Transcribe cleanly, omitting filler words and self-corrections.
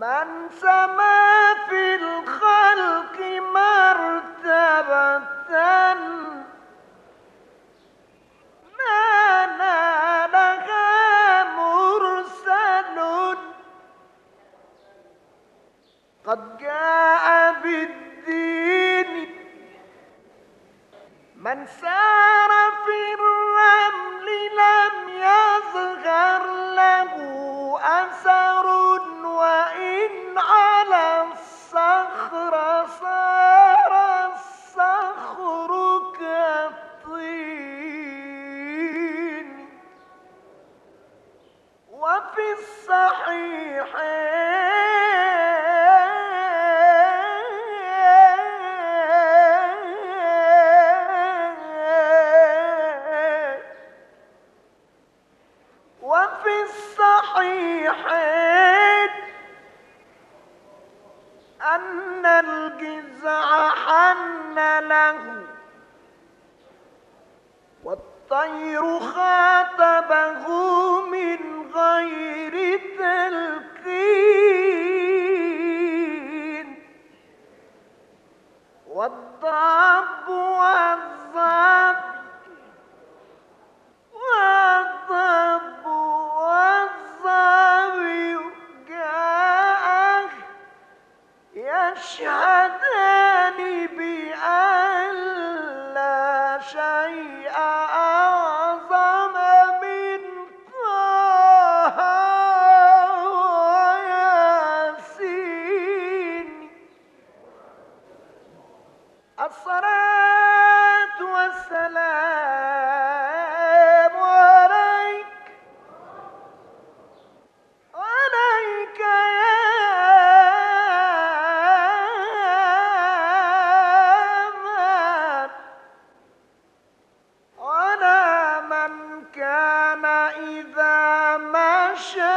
من سما في الخلق مرتبة ما نالها مرسل قد جاء بالدين. من سار في الرمل لم يظهر له أثر وإن على الصخر صار الصخر كالطين. وفي الصحيحين أن الجزع حن له والطير خاطبه من غير تلقين. والضب والظبي جاء يشهدان بأن لا شيء أعظم من طه وياسين. الصلاة والسلام عليك على من كان إذا مشى